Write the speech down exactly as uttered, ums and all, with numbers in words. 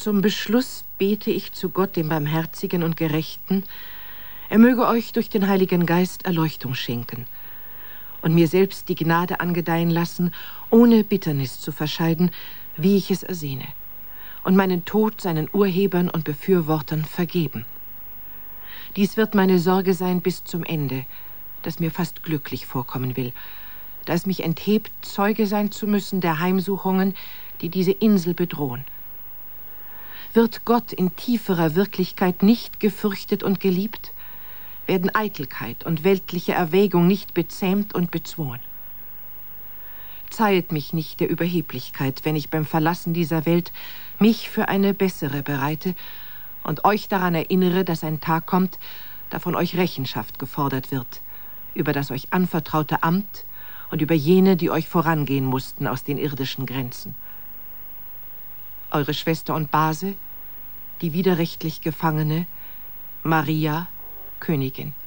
Zum Beschluss bete ich zu Gott, dem Barmherzigen und Gerechten, er möge euch durch den Heiligen Geist Erleuchtung schenken und mir selbst die Gnade angedeihen lassen, ohne Bitternis zu verscheiden, wie ich es ersehne, und meinen Tod seinen Urhebern und Befürwortern vergeben. Dies wird meine Sorge sein bis zum Ende, das mir fast glücklich vorkommen will, da es mich enthebt, Zeuge sein zu müssen der Heimsuchungen, die diese Insel bedrohen. Wird Gott in tieferer Wirklichkeit nicht gefürchtet und geliebt, werden Eitelkeit und weltliche Erwägung nicht bezähmt und bezworen. Zeihet mich nicht der Überheblichkeit, wenn ich beim Verlassen dieser Welt mich für eine bessere bereite und euch daran erinnere, dass ein Tag kommt, da von euch Rechenschaft gefordert wird, über das euch anvertraute Amt und über jene, die euch vorangehen mussten aus den irdischen Grenzen. Eure Schwester und Base, die widerrechtlich Gefangene, Maria, Königin.